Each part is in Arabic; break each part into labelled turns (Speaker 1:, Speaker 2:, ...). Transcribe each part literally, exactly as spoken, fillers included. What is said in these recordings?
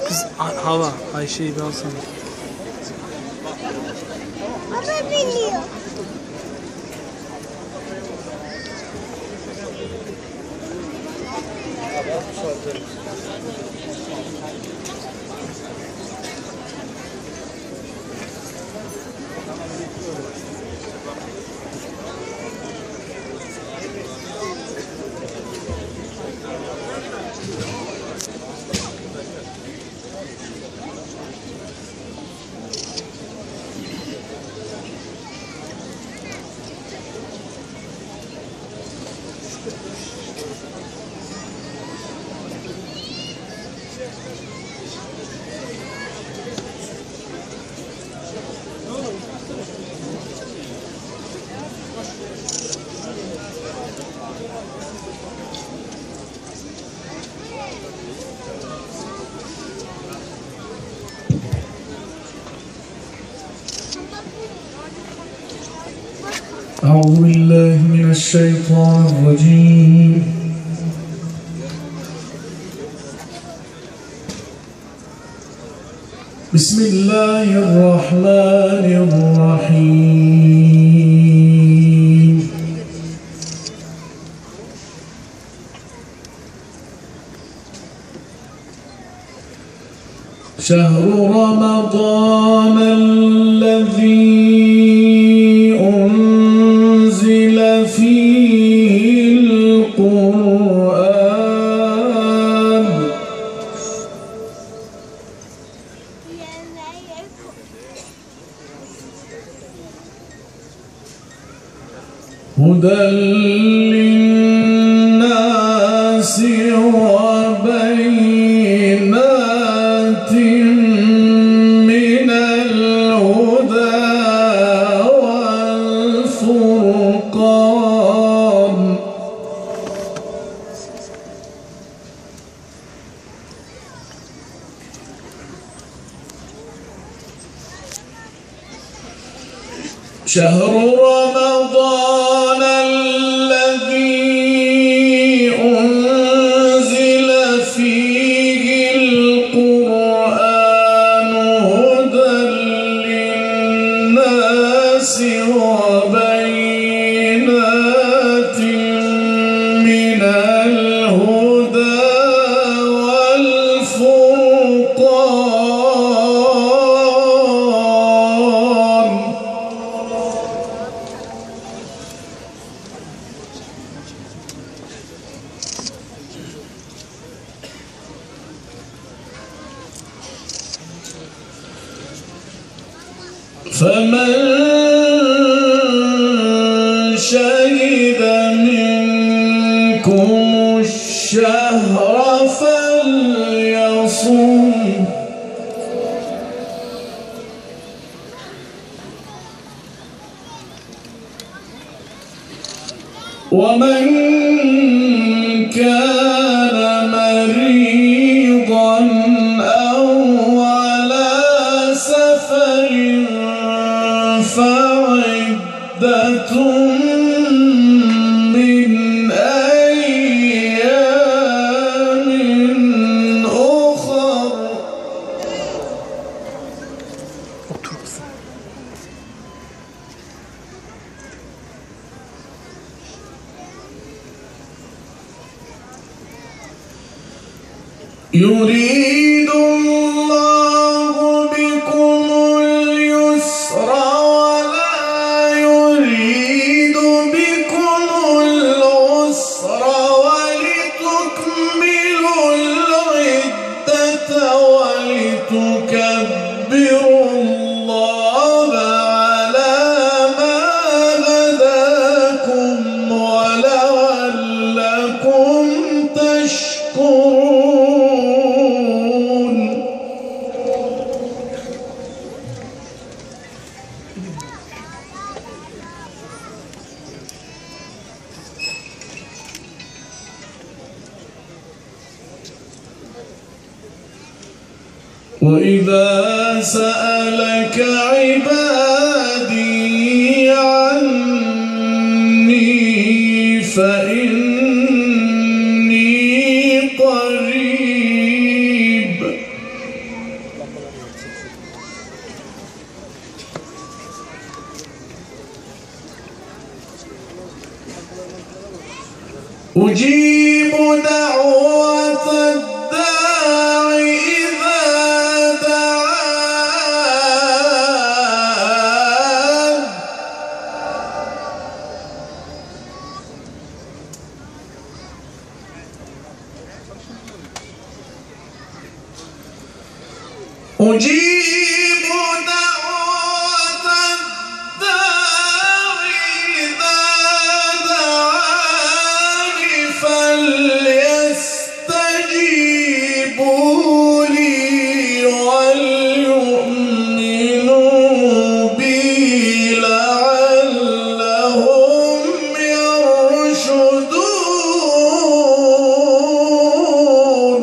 Speaker 1: Kız hava Ayşe'yi bir alsana.
Speaker 2: Baba biliyor.
Speaker 3: أعوذ بالله من الشيطان الرجيم. بسم الله الرحمن الرحيم. شهر رمضان الذي هدى للناس وبينات من الهدى والفرقان. شهر رمضان الذي أنزل فيه القرآن هدى للناس وبينات من الهدى والفرقان. فمن شهد منكم الشهر فليصم. ومن كان مريضا أو على سفر فعدة من أيام أخر. يريد الله بكم اليسر ولا يريد بكم العسر ولتكملوا العدة ولتكبروا الله على ما هداكم ولعلكم تشكرون. وإذا سألك عبادي عني فإني قريب أجيب دعوة الداع إذا دعان أجيب دعوة الداع إذا دعان فليستجيبوا لي وليؤمنوا بي لعلهم يرشدون.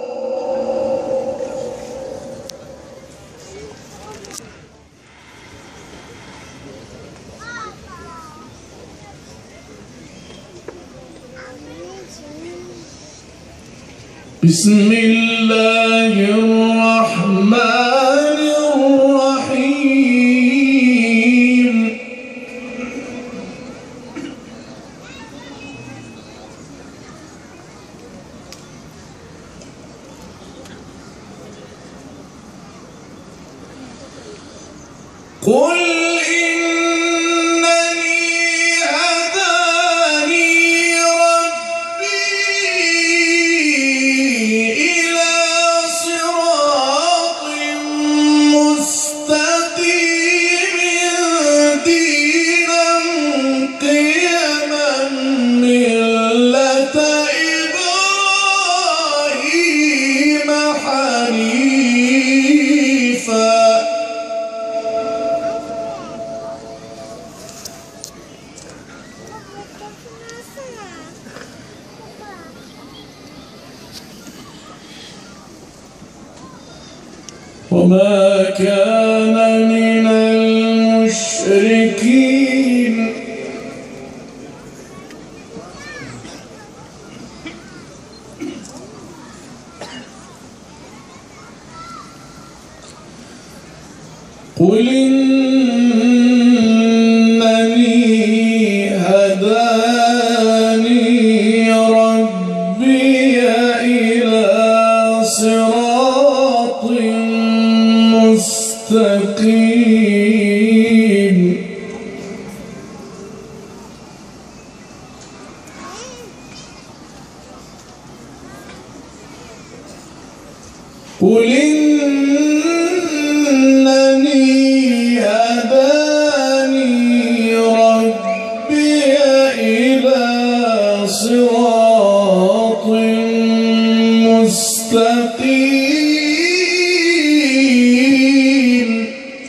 Speaker 3: بسم الله الرحمن الرحيم. قل وما كان من المشركين. قل إنني هداني ربي إلى صراط مستقيم. قل إنني هداني ربي إلى صراط مستقيم.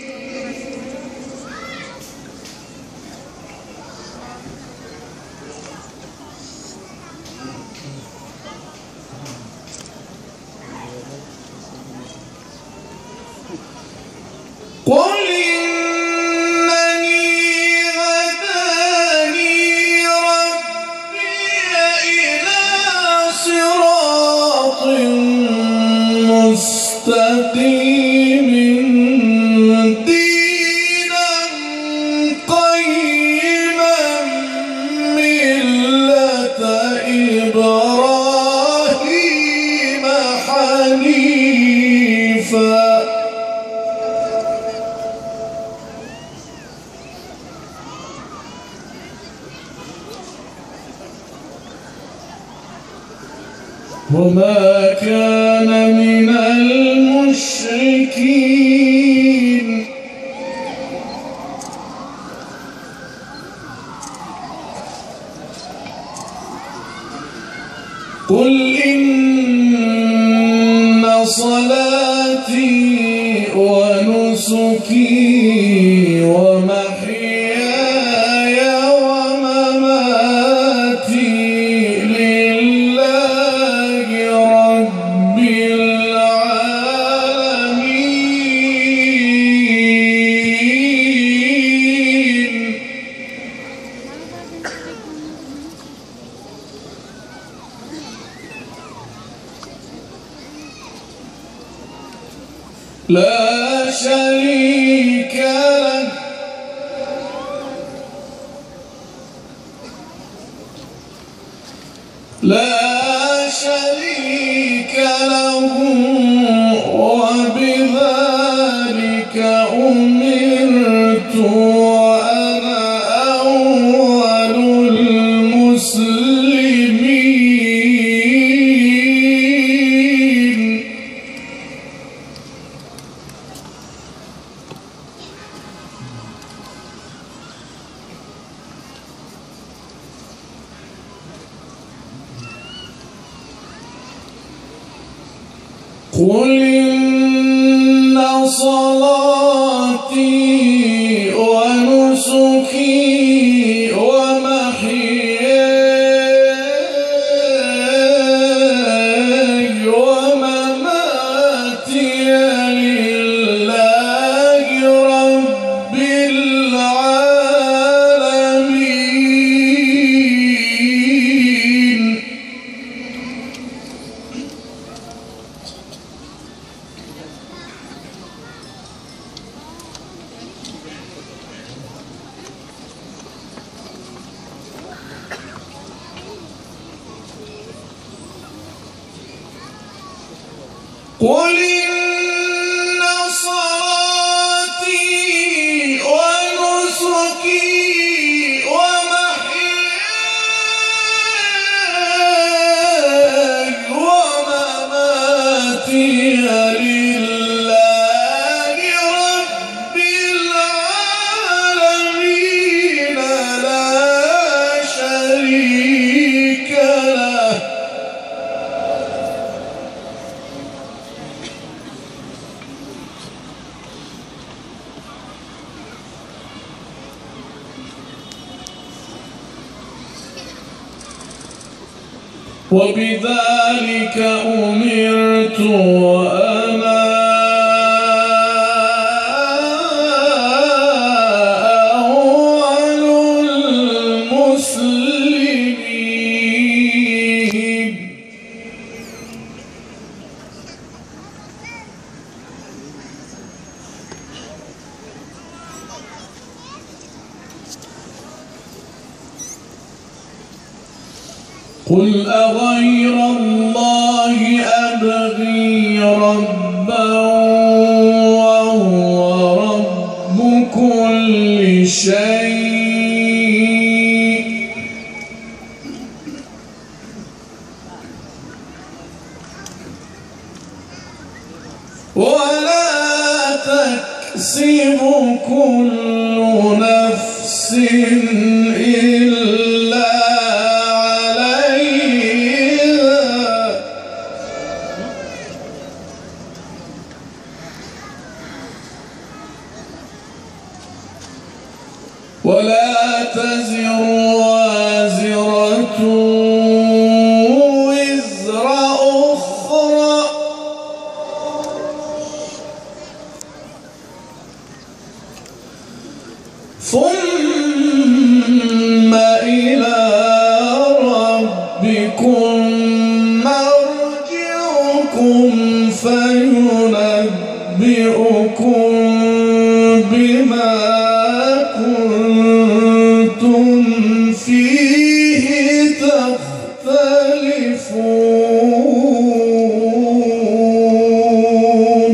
Speaker 3: قل إنني هداني ربي إلى صراط مستقيم دينا قيما ملة إبراهيم حنيفا. وما كان من المشركين. قل إن صلاتي ونسكي ومحياي ومماتي لله رب العالمين. لا شريك له. لا شريك له وبذلك أمرت وأنا أول المسلمين. قل إن صلاتي ونسكي ومحياي ومماتي لله رب العالمين. قل إن صلاتي ونسكي ومحياي ومماتي لله رب العالمين لا شريك له. وبذلك أمرت وأنا أول المسلمين. قل أغير الله أبغي ربا وهو رب كل شيء ولا تكسب كل نفس إلا ولا تزر وازرة وزر أخرى ثم إلى ربكم مرجعكم فينبئكم بما كنتم فيه تختلفون.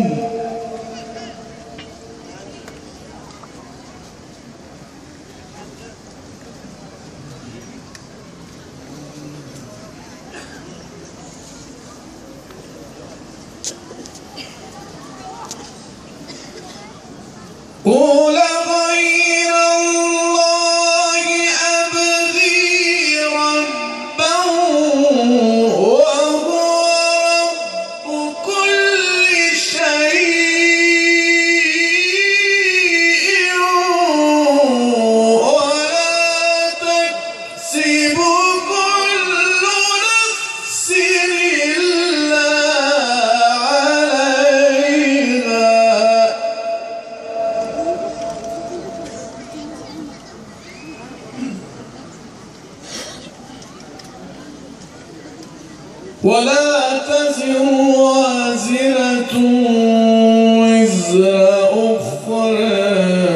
Speaker 3: قل غير الله أبغي ربا وهو رب كل شيء ولا تكسب كل نفس إلا عليها ولا تزر وازرة وزر أخرى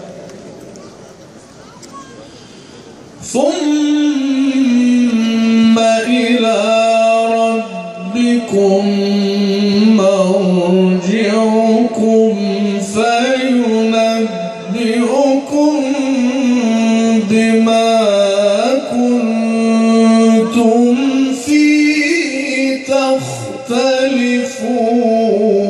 Speaker 3: ثم إليكم مرجعكم فينبئكم بما كنتم فيه تختلفون.